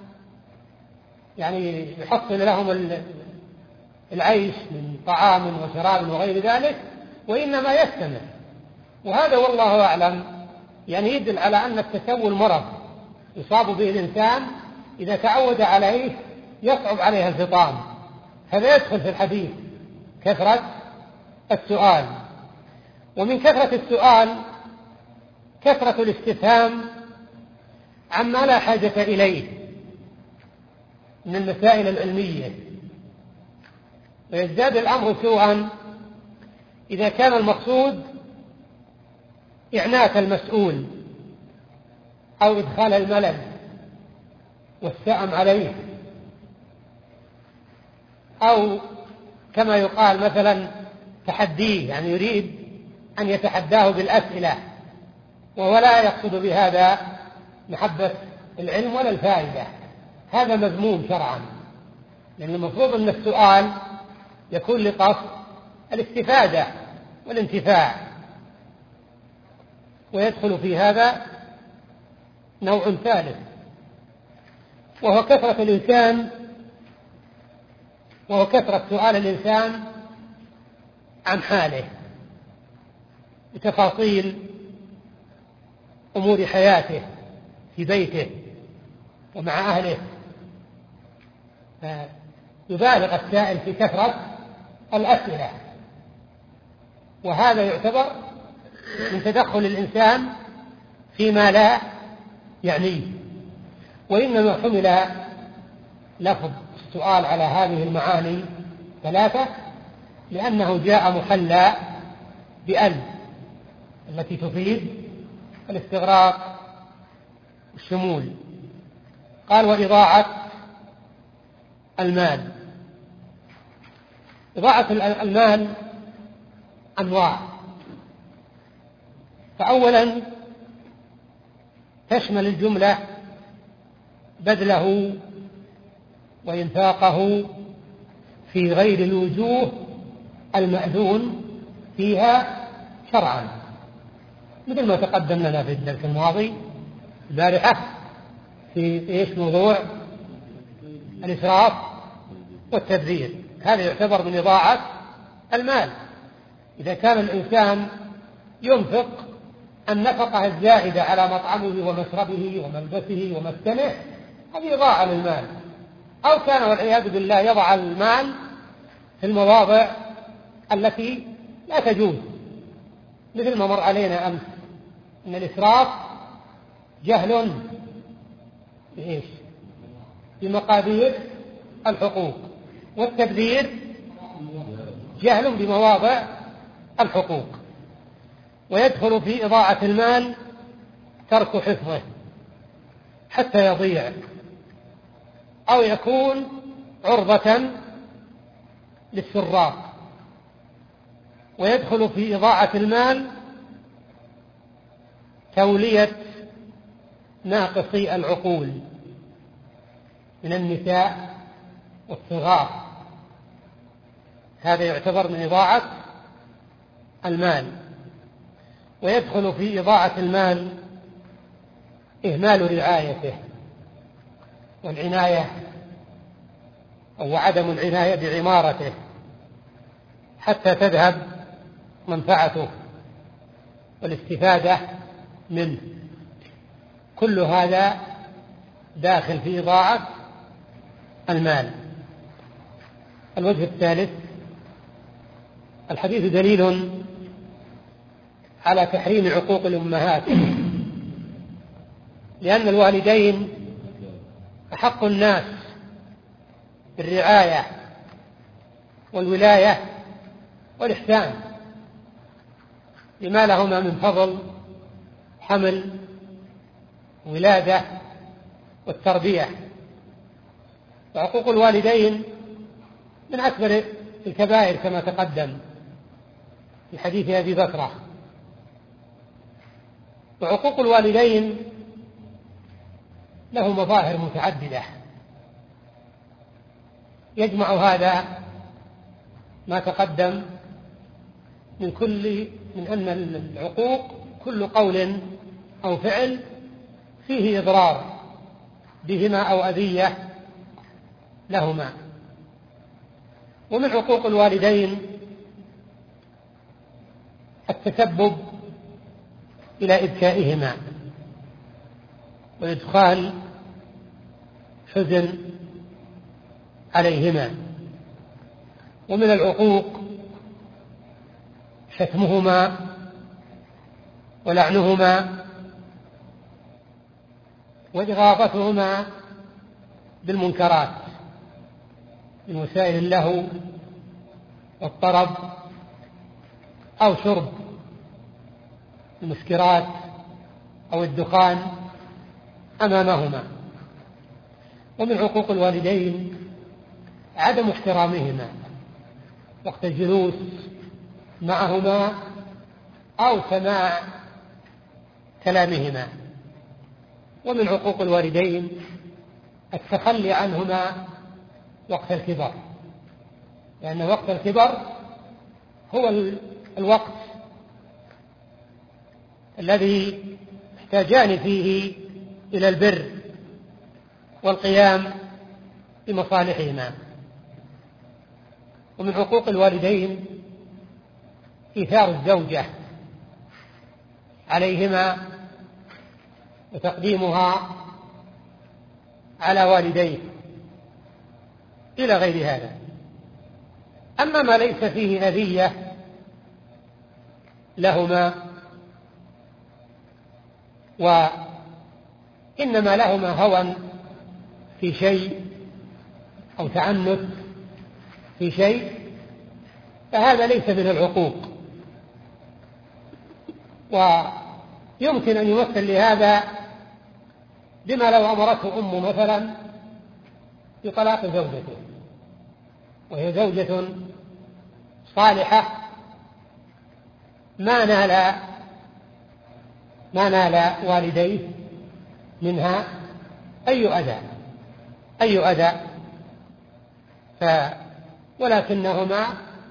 يعني يحصل لهم العيش من طعام وشراب وغير ذلك، وإنما يستمر. وهذا والله أعلم يعني يدل على أن التسول مرض يصاب به الإنسان إذا تعود عليه يصعب عليه الفطام. هذا يدخل في الحديث كثرة السؤال. ومن كثرة السؤال كثرة الاستفهام عما لا حاجة إليه من المسائل العلمية، ويزداد الأمر سوءا إذا كان المقصود إعنات المسؤول أو إدخال الملل والسأم عليه، أو كما يقال مثلا تحديه، يعني يريد أن يتحداه بالأسئلة وهو لا يقصد بهذا محبة العلم ولا الفائدة. هذا مذموم شرعا لأن المفروض أن السؤال يكون لقصد الاستفادة والانتفاع، ويدخل في هذا نوع ثالث وهو كثرة الإنسان وهو كثرة سؤال الإنسان عن حاله بتفاصيل أمور حياته في بيته ومع أهله، يبالغ السائل في كثرة الأسئلة، وهذا يعتبر من تدخل الإنسان فيما لا يعنيه. وإنما حمل لفظ السؤال على هذه المعاني ثلاثة لأنه جاء محلى بأل التي تفيد الاستغراق والشمول. قال وإضاعة المال. إضاعة المال أنواع، فأولا تشمل الجملة بذله وإنفاقه في غير الوجوه المأذون فيها شرعا، مثل ما تقدم لنا في الدرس الماضي البارحة في إيش موضوع الإسراف والتبذير. هذا يعتبر من إضاعة المال. إذا كان الإنسان ينفق النفقة الزائدة على مطعمه ومشربه وملبسه ومسكنه، هذه إضاعة للمال. أو كان والعياذ بالله يضع المال في المواضع التي لا تجوز، مثل ما مر علينا أمس أن الإسراف جهل بإيش؟ بمقادير الحقوق، والتبذير جهل بمواضع الحقوق. ويدخل في إضاعة المال ترك حفظه حتى يضيع أو يكون عرضة للسراق. ويدخل في إضاعة المال تولية ناقصي العقول من النساء والصغار، هذا يعتبر من إضاعة المال. ويدخل في إضاعة المال إهمال رعايته والعناية أو عدم العناية بعمارته حتى تذهب منفعته والاستفادة منه. كل هذا داخل في إضاعة المال. الوجه الثالث، الحديث دليل على تحريم عقوق الأمهات، لأن الوالدين أحق الناس بالرعاية والولاية والإحسان لما لهما من فضل حمل ولادة والتربية. وعقوق الوالدين من أكبر الكبائر كما تقدم في حديث أبي بكرة. وعقوق الوالدين له مظاهر متعددة، يجمع هذا ما تقدم من كل من أن العقوق كل قول أو فعل فيه إضرار بهما أو أذية لهما. ومن عقوق الوالدين التسبب إلى إبكائهما وإدخال حزن عليهما. ومن العقوق شتمهما ولعنهما وإغاظتهما بالمنكرات من وسائل اللهو والطرب أو شرب المسكرات أو الدخان أمامهما. ومن عقوق الوالدين عدم احترامهما وقت الجلوس معهما أو سماع كلامهما. ومن عقوق الوالدين التخلي عنهما وقت الكبر، لأن وقت الكبر هو الوقت الذي يحتاجان فيه إلى البر والقيام بمصالحهما. ومن حقوق الوالدين إيثار الزوجة عليهما وتقديمها على والديه إلى غير هذا. أما ما ليس فيه أذية لهما وإنما لهما هوى في شيء أو تعنت في شيء، فهذا ليس من العقوق، ويمكن أن يمثل لهذا بما لو أمرته أم مثلا بطلاق زوجته، وهي زوجة صالحة ما نال ما نال والديه منها أي أذى أي أذى ف ولكنهما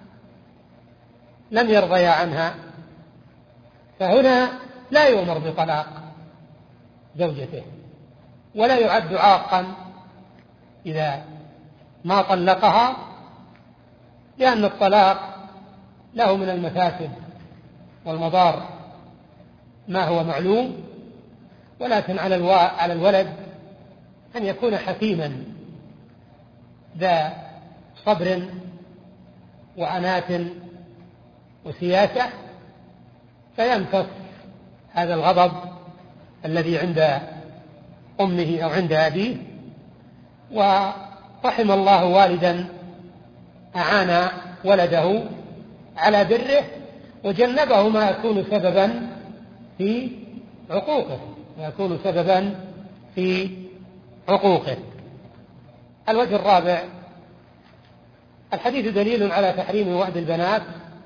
لم يرضيا عنها، فهنا لا يؤمر بطلاق زوجته ولا يعد عاقا إذا ما طلقها، لأن الطلاق له من المفاسد والمضار ما هو معلوم، ولكن على الو... على الولد أن يكون حكيما ذا صبر وعنات وسياسة، فيمتص هذا الغضب الذي عند أمه أو عند أبيه. ورحم الله والدا أعان ولده على بره وجنبه ما يكون سببا في عقوقه ما يكون سببا في عقوقه. الوجه الرابع: الحديث دليل على تحريم وأد البنات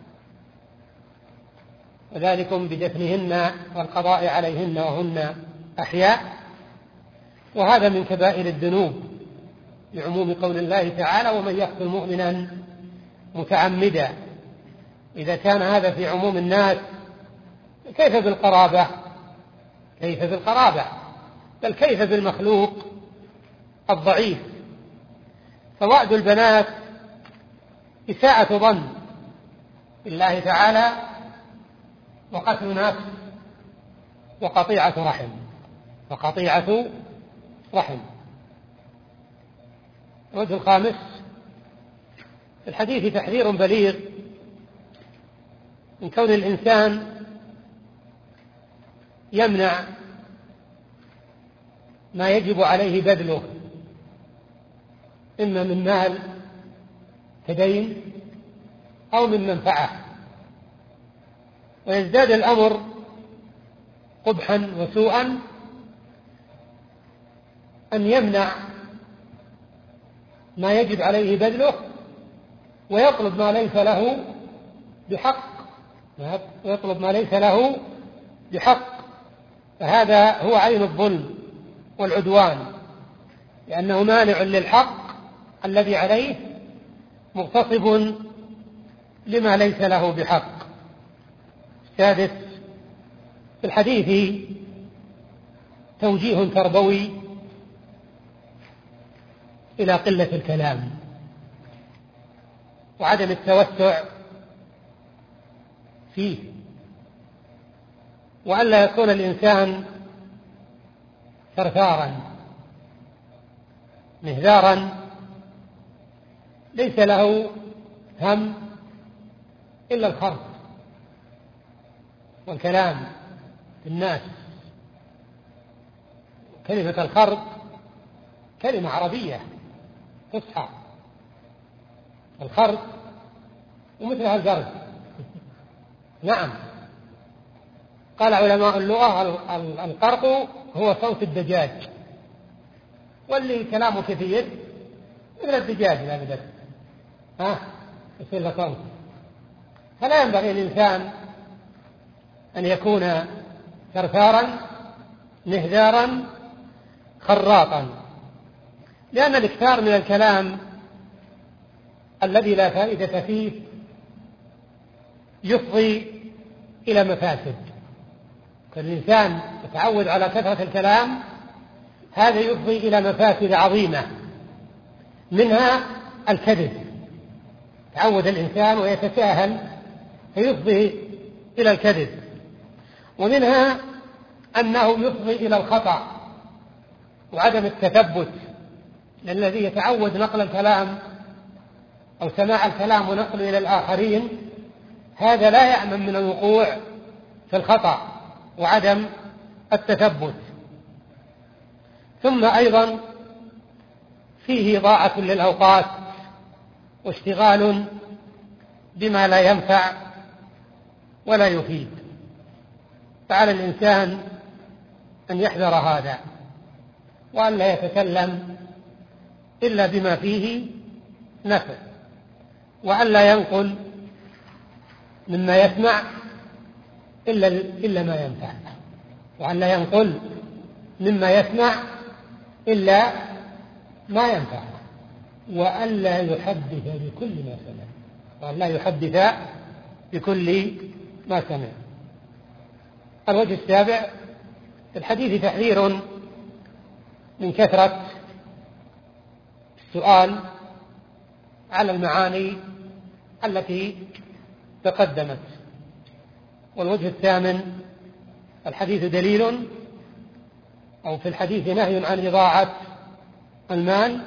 وذلكم بدفنهن والقضاء عليهن وهن أحياء، وهذا من كبائر الذنوب لعموم قول الله تعالى: ومن يقتل مؤمنا متعمدا. إذا كان هذا في عموم الناس كيف بالقرابة كيف بالقرابة بل كيف بالمخلوق الضعيف؟ فوأد البنات إساءة ظن بالله تعالى وقتل نفس وقطيعة رحم وقطيعة رحم. الوجه الخامس: في الحديث تحذير بليغ من كون الإنسان يمنع ما يجب عليه بذله، إما من مال كدين أو من منفعة، ويزداد الأمر قبحا وسوءا أن يمنع ما يجب عليه بذله ويطلب ما ليس له بحق ويطلب ما ليس له بحق فهذا هو عين الظلم والعدوان، لأنه مانع للحق الذي عليه مغتصب لما ليس له بحق. السادس: في الحديث توجيه تربوي إلى قلة الكلام وعدم التوسع فيه، وألا يكون الإنسان ثرثارا مهذارا ليس له هم إلا الخرق والكلام في الناس. كلمة الخرق كلمة عربية فصحى، الخرق ومثلها القرد. نعم، قال علماء اللغة: القرق هو صوت الدجاج، واللي كلامه كثير مثل الدجاج لا بدك ها يصير له صوت. فلا ينبغي الإنسان أن يكون ثرثارا مهذارا خراطا، لأن الإكثار من الكلام الذي لا فائدة فيه يفضي إلى مفاسد. فالإنسان يتعود على كثرة الكلام، هذا يفضي إلى مفاسد عظيمة، منها الكذب. تعود الإنسان ويتساهل فيفضي إلى الكذب، ومنها أنه يفضي إلى الخطأ وعدم التثبت، لأن الذي يتعود نقل الكلام أو سماع الكلام ونقله إلى الآخرين هذا لا يأمن من الوقوع في الخطأ وعدم التثبت. ثم أيضا فيه إضاعة للأوقات واشتغال بما لا ينفع ولا يفيد. فعلى الإنسان أن يحذر هذا، وأن لا يتكلم إلا بما فيه نفع، وأن لا ينقل مما يسمع إلا, إلا ما ينفع، وأن لا ينقل مما يسمع إلا ما ينفع، وأن لا يحدث بكل ما سمع، وأن لا يحدث بكل ما سمع. الوجه السابع في الحديث تحذير من كثرة السؤال على المعاني التي تقدمت. والوجه الثامن الحديث دليل أو في الحديث نهي عن إضاعة المال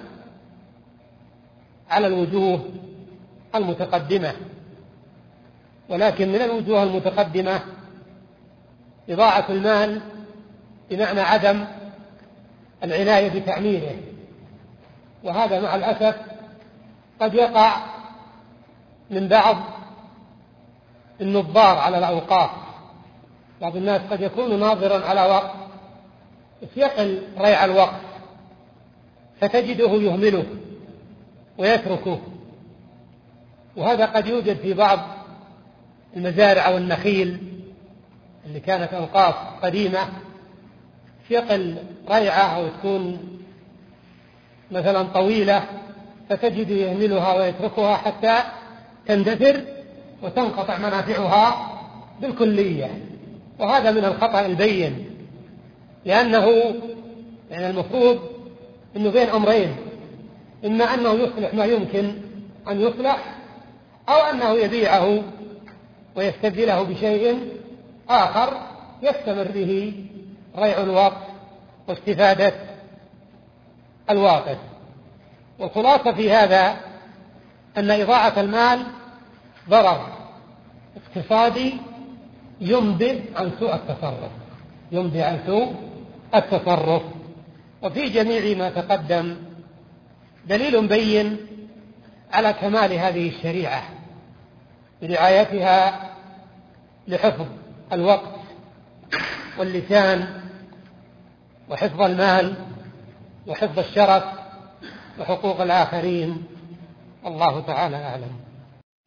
على الوجوه المتقدمة، ولكن من الوجوه المتقدمة إضاعة المال بمعنى عدم العناية بتعميره، وهذا مع الأسف قد يقع من بعض النظار على الأوقاف. بعض الناس قد يكون ناظرا على وقت يقل ريع الوقت فتجده يهمله ويتركه، وهذا قد يوجد في بعض المزارع والنخيل اللي كانت أوقاف قديمة يقل ريعة أو تكون مثلا طويلة فتجد يهملها ويتركها حتى تندثر وتنقطع منافعها بالكلية، وهذا من الخطأ البين، لأنه يعني المفروض أنه بين أمرين: إما أنه يصلح ما يمكن أن يصلح، أو أنه يبيعه ويستبدله بشيء آخر يستمر به ريع الوقت واستفادة الواقف. والخلاصة في هذا أن إضاعة المال ضرر اقتصادي ينبئ عن سوء التصرف ينبئ عن سوء التصرف. وفي جميع ما تقدم دليل بين على كمال هذه الشريعة برعايتها لحفظ الوقت واللسان وحفظ المال وحفظ الشرف وحقوق الآخرين. الله تعالى أعلم.